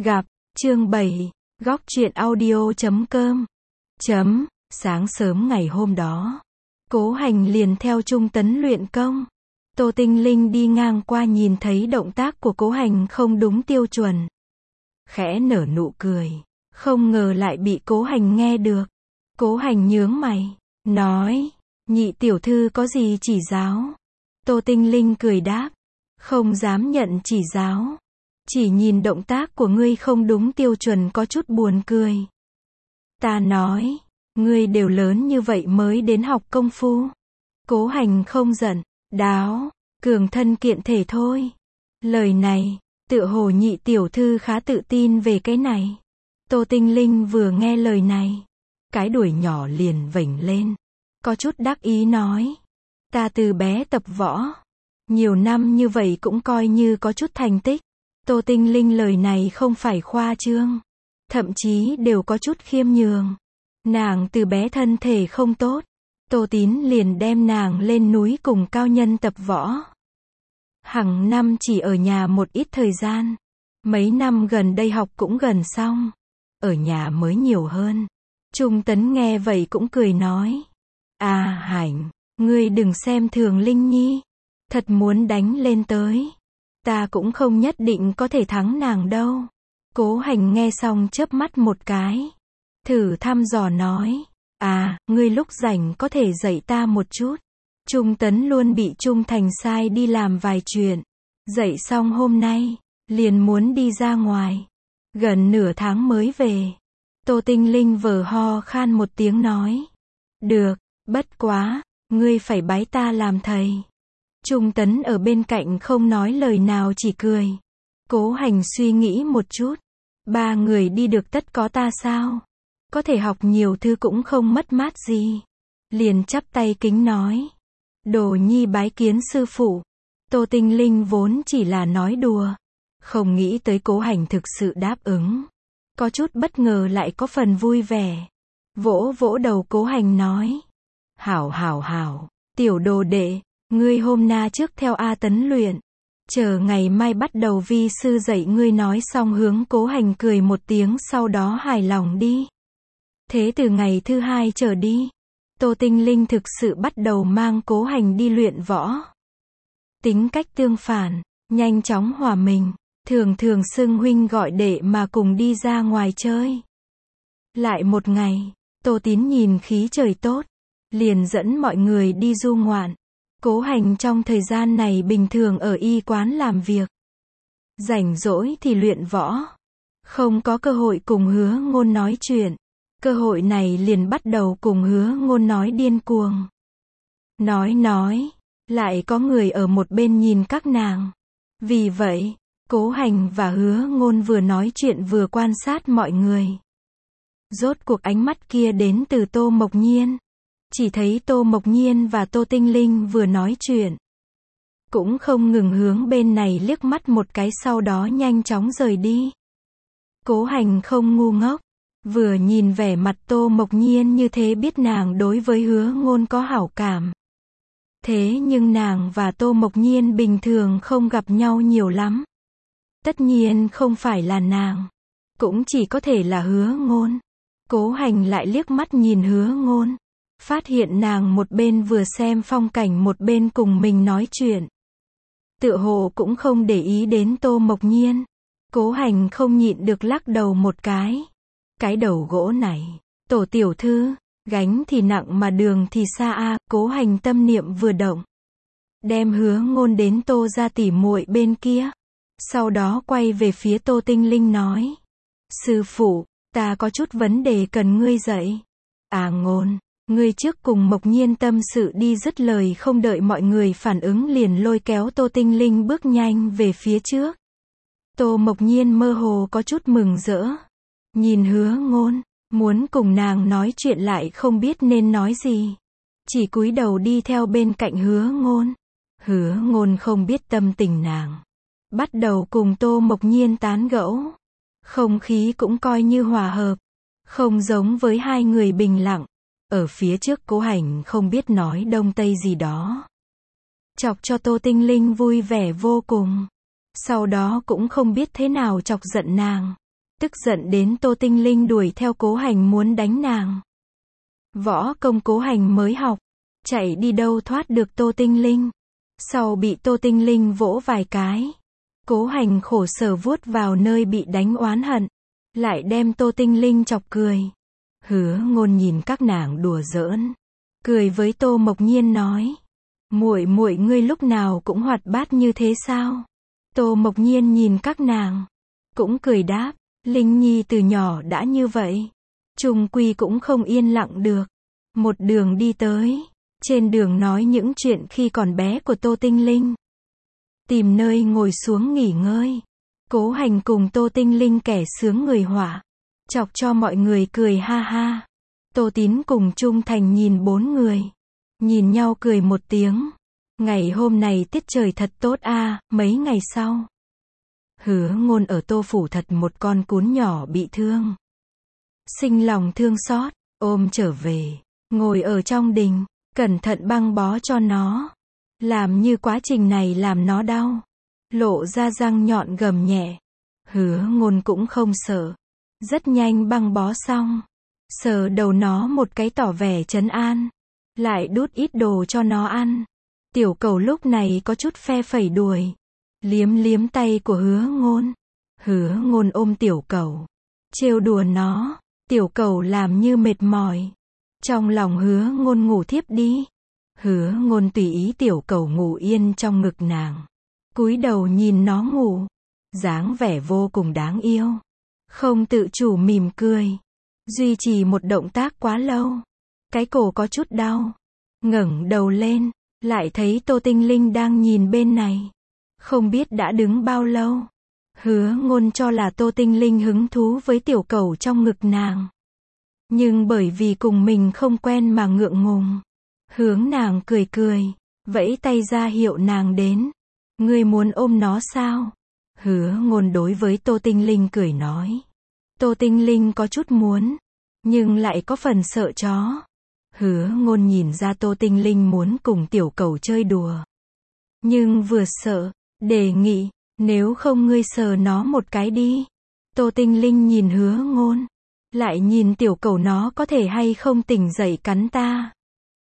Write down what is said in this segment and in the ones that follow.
Gặp, chương 7, góc truyện audio.com. Sáng sớm ngày hôm đó, Cố Hành liền theo Trung Tấn luyện công. Tô Tinh Linh đi ngang qua nhìn thấy động tác của Cố Hành không đúng tiêu chuẩn. Khẽ nở nụ cười, không ngờ lại bị Cố Hành nghe được. Cố Hành nhướng mày, nói, nhị tiểu thư có gì chỉ giáo? Tô Tinh Linh cười đáp, không dám nhận chỉ giáo. Chỉ nhìn động tác của ngươi không đúng tiêu chuẩn có chút buồn cười. Ta nói, ngươi đều lớn như vậy mới đến học công phu. Cố Hành không giận, đáo, cường thân kiện thể thôi. Lời này, tựa hồ nhị tiểu thư khá tự tin về cái này. Tô Tinh Linh vừa nghe lời này, cái đuổi nhỏ liền vểnh lên, có chút đắc ý nói, ta từ bé tập võ, nhiều năm như vậy cũng coi như có chút thành tích. Tô Tinh Linh lời này không phải khoa trương, thậm chí đều có chút khiêm nhường. Nàng từ bé thân thể không tốt, Tô Tín liền đem nàng lên núi cùng cao nhân tập võ. Hằng năm chỉ ở nhà một ít thời gian, mấy năm gần đây học cũng gần xong, ở nhà mới nhiều hơn. Trung Tấn nghe vậy cũng cười nói, à Hành, ngươi đừng xem thường Linh Nhi, thật muốn đánh lên tới, ta cũng không nhất định có thể thắng nàng đâu. Cố Hành nghe xong chớp mắt một cái, thử thăm dò nói, à, ngươi lúc rảnh có thể dạy ta một chút. Trung Tấn luôn bị Trung Thành sai đi làm vài chuyện, dạy xong hôm nay, liền muốn đi ra ngoài, gần nửa tháng mới về. Tô Tinh Linh vờ ho khan một tiếng nói, được, bất quá, ngươi phải bái ta làm thầy. Trung Tấn ở bên cạnh không nói lời nào chỉ cười. Cố Hành suy nghĩ một chút, ba người đi được tất có ta sao? Có thể học nhiều thứ cũng không mất mát gì. Liền chắp tay kính nói, Đồ Nhi bái kiến sư phụ. Tô Tinh Linh vốn chỉ là nói đùa, không nghĩ tới Cố Hành thực sự đáp ứng. Có chút bất ngờ lại có phần vui vẻ. Vỗ vỗ đầu Cố Hành nói, hảo, tiểu đồ đệ, ngươi hôm na trước theo A Tấn luyện, chờ ngày mai bắt đầu vi sư dạy ngươi. Nói xong hướng Cố Hành cười một tiếng, sau đó hài lòng đi. Thế từ ngày thứ hai trở đi, Tô Tinh Linh thực sự bắt đầu mang Cố Hành đi luyện võ. Tính cách tương phản, nhanh chóng hòa mình, thường xưng huynh gọi đệ mà cùng đi ra ngoài chơi. Lại một ngày, Tô Tín nhìn khí trời tốt, liền dẫn mọi người đi du ngoạn. Cố Hành trong thời gian này bình thường ở y quán làm việc, rảnh rỗi thì luyện võ, không có cơ hội cùng Hứa Ngôn nói chuyện. Cơ hội này liền bắt đầu cùng Hứa Ngôn nói điên cuồng. Nói, lại có người ở một bên nhìn các nàng. Vì vậy, Cố Hành và Hứa Ngôn vừa nói chuyện vừa quan sát mọi người. Rốt cuộc ánh mắt kia đến từ Tô Mộc Nhiên. Chỉ thấy Tô Mộc Nhiên và Tô Tinh Linh vừa nói chuyện, cũng không ngừng hướng bên này liếc mắt một cái, sau đó nhanh chóng rời đi. Cố Hành không ngu ngốc, vừa nhìn vẻ mặt Tô Mộc Nhiên như thế biết nàng đối với Hứa Ngôn có hảo cảm. Thế nhưng nàng và Tô Mộc Nhiên bình thường không gặp nhau nhiều lắm. Tất nhiên không phải là nàng, cũng chỉ có thể là Hứa Ngôn. Cố Hành lại liếc mắt nhìn Hứa Ngôn, phát hiện nàng một bên vừa xem phong cảnh một bên cùng mình nói chuyện. Tựa hồ cũng không để ý đến Tô Mộc Nhiên. Cố Hành không nhịn được lắc đầu một cái. Cái đầu gỗ này, Tổ tiểu thư, gánh thì nặng mà đường thì xa a. Cố Hành tâm niệm vừa động, đem Hứa Ngôn đến Tô gia tỉ muội bên kia. Sau đó quay về phía Tô Tinh Linh nói, sư phụ, ta có chút vấn đề cần ngươi dạy. À Ngôn, ngươi trước cùng Mộc Nhiên tâm sự đi. Dứt lời không đợi mọi người phản ứng liền lôi kéo Tô Tinh Linh bước nhanh về phía trước. Tô Mộc Nhiên mơ hồ có chút mừng rỡ, nhìn Hứa Ngôn, muốn cùng nàng nói chuyện lại không biết nên nói gì, chỉ cúi đầu đi theo bên cạnh Hứa Ngôn. Hứa Ngôn không biết tâm tình nàng, bắt đầu cùng Tô Mộc Nhiên tán gẫu. Không khí cũng coi như hòa hợp, không giống với hai người bình lặng. Ở phía trước Cố Hành không biết nói đông tây gì đó, chọc cho Tô Tinh Linh vui vẻ vô cùng. Sau đó cũng không biết thế nào chọc giận nàng. tức giận đến Tô Tinh Linh đuổi theo Cố Hành muốn đánh nàng. Võ công Cố Hành mới học, chạy đi đâu thoát được Tô Tinh Linh. Sau bị Tô Tinh Linh vỗ vài cái, Cố Hành khổ sở vuốt vào nơi bị đánh oán hận, lại đem Tô Tinh Linh chọc cười. Hứa Ngôn nhìn các nàng đùa giỡn, cười với Tô Mộc Nhiên nói: "Muội muội ngươi lúc nào cũng hoạt bát như thế sao?" Tô Mộc Nhiên nhìn các nàng, cũng cười đáp: "Linh Nhi từ nhỏ đã như vậy, chung quy cũng không yên lặng được." Một đường đi tới, trên đường nói những chuyện khi còn bé của Tô Tinh Linh. Tìm nơi ngồi xuống nghỉ ngơi, Cố Hành cùng Tô Tinh Linh kẻ sướng người họa, chọc cho mọi người cười ha ha. Tô Tín cùng Trung Thành nhìn bốn người, nhìn nhau cười một tiếng. Ngày hôm này tiết trời thật tốt a. Mấy ngày sau, Hứa Ngôn ở Tô phủ thật một con cún nhỏ bị thương. Sinh lòng thương xót, ôm trở về, ngồi ở trong đình, cẩn thận băng bó cho nó. Làm như quá trình này làm nó đau, lộ ra răng nhọn gầm nhẹ. Hứa Ngôn cũng không sợ, rất nhanh băng bó xong, sờ đầu nó một cái tỏ vẻ trấn an, lại đút ít đồ cho nó ăn. Tiểu Cẩu lúc này có chút phe phẩy đuôi, liếm liếm tay của Hứa Ngôn. Hứa Ngôn ôm Tiểu Cẩu, trêu đùa nó. Tiểu Cẩu làm như mệt mỏi, trong lòng Hứa Ngôn ngủ thiếp đi. Hứa Ngôn tùy ý Tiểu Cẩu ngủ yên trong ngực nàng, cúi đầu nhìn nó ngủ, dáng vẻ vô cùng đáng yêu, không tự chủ mỉm cười. Duy trì một động tác quá lâu, cái cổ có chút đau, ngẩng đầu lên, lại thấy Tô Tinh Linh đang nhìn bên này, không biết đã đứng bao lâu. Hứa Ngôn cho là Tô Tinh Linh hứng thú với Tiểu Cẩu trong ngực nàng, nhưng bởi vì cùng mình không quen mà ngượng ngùng, hướng nàng cười cười, vẫy tay ra hiệu nàng đến. "Ngươi muốn ôm nó sao?" Hứa Ngôn đối với Tô Tinh Linh cười nói. Tô Tinh Linh có chút muốn, nhưng lại có phần sợ chó. Hứa Ngôn nhìn ra Tô Tinh Linh muốn cùng Tiểu Cẩu chơi đùa, nhưng vừa sợ, đề nghị: "Nếu không ngươi sờ nó một cái đi." Tô Tinh Linh nhìn Hứa Ngôn, lại nhìn Tiểu Cẩu nó có thể hay không tỉnh dậy cắn ta.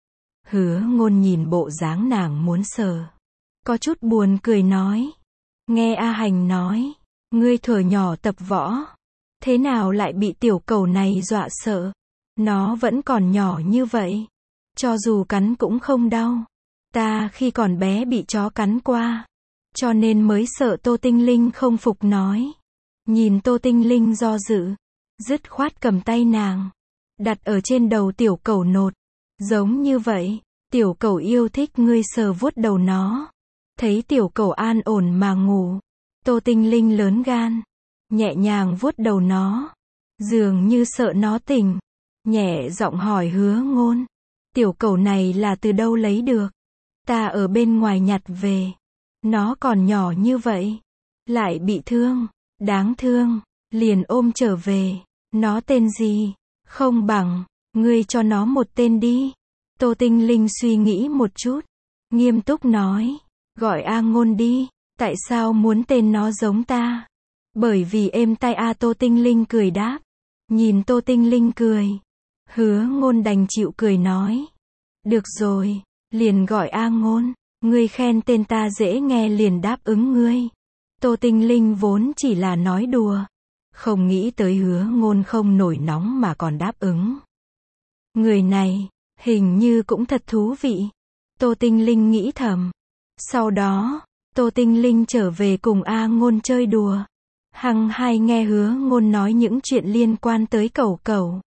Hứa Ngôn nhìn bộ dáng nàng muốn sờ, có chút buồn cười nói: "Nghe A Hành nói, ngươi thuở nhỏ tập võ, thế nào lại bị Tiểu Cẩu này dọa sợ? Nó vẫn còn nhỏ như vậy, cho dù cắn cũng không đau. Ta khi còn bé bị chó cắn qua, cho nên mới sợ." Tô Tinh Linh không phục nói. Nhìn Tô Tinh Linh do dự, dứt khoát cầm tay nàng, đặt ở trên đầu Tiểu Cẩu nột. "Giống như vậy, Tiểu Cẩu yêu thích ngươi sờ vuốt đầu nó." Thấy Tiểu Cẩu an ổn mà ngủ, Tô Tinh Linh lớn gan, nhẹ nhàng vuốt đầu nó, dường như sợ nó tỉnh, nhẹ giọng hỏi Hứa Ngôn: "Tiểu Cẩu này là từ đâu lấy được?" "Ta ở bên ngoài nhặt về. Nó còn nhỏ như vậy, lại bị thương, đáng thương, liền ôm trở về. Nó tên gì?" "Không bằng, ngươi cho nó một tên đi." Tô Tinh Linh suy nghĩ một chút, nghiêm túc nói: "Gọi A Ngôn đi." "Tại sao muốn tên nó giống ta?" "Bởi vì êm tai a." Tô Tinh Linh cười đáp. Nhìn Tô Tinh Linh cười, Hứa Ngôn đành chịu cười nói: "Được rồi, liền gọi A Ngôn. Ngươi khen tên ta dễ nghe liền đáp ứng ngươi." Tô Tinh Linh vốn chỉ là nói đùa, không nghĩ tới Hứa Ngôn không nổi nóng mà còn đáp ứng. Người này, hình như cũng thật thú vị. Tô Tinh Linh nghĩ thầm. Sau đó, Tô Tinh Linh trở về cùng A Ngôn chơi đùa. Hằng hai nghe Hứa Ngôn nói những chuyện liên quan tới Cẩu Cẩu.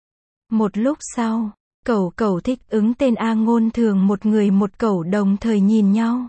Một lúc sau, Cẩu Cẩu thích ứng tên A Ngôn, thường một người một cẩu đồng thời nhìn nhau.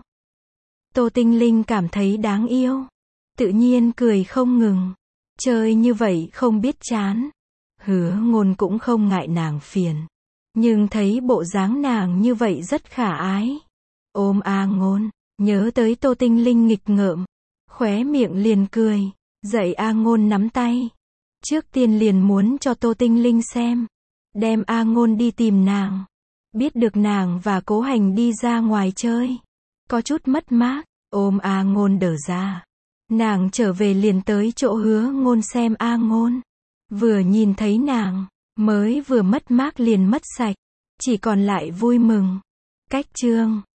Tô Tinh Linh cảm thấy đáng yêu, tự nhiên cười không ngừng. Chơi như vậy không biết chán. Hứa Ngôn cũng không ngại nàng phiền, nhưng thấy bộ dáng nàng như vậy rất khả ái. Ôm A Ngôn, nhớ tới Tô Tinh Linh nghịch ngợm, khóe miệng liền cười, dạy A Ngôn nắm tay. Trước tiên liền muốn cho Tô Tinh Linh xem, đem A Ngôn đi tìm nàng. Biết được nàng và Cố Hành đi ra ngoài chơi, có chút mất mát, ôm A Ngôn đờ ra. Nàng trở về liền tới chỗ Hứa Ngôn xem A Ngôn. Vừa nhìn thấy nàng, mới vừa mất mát liền mất sạch. Chỉ còn lại vui mừng. Cách chương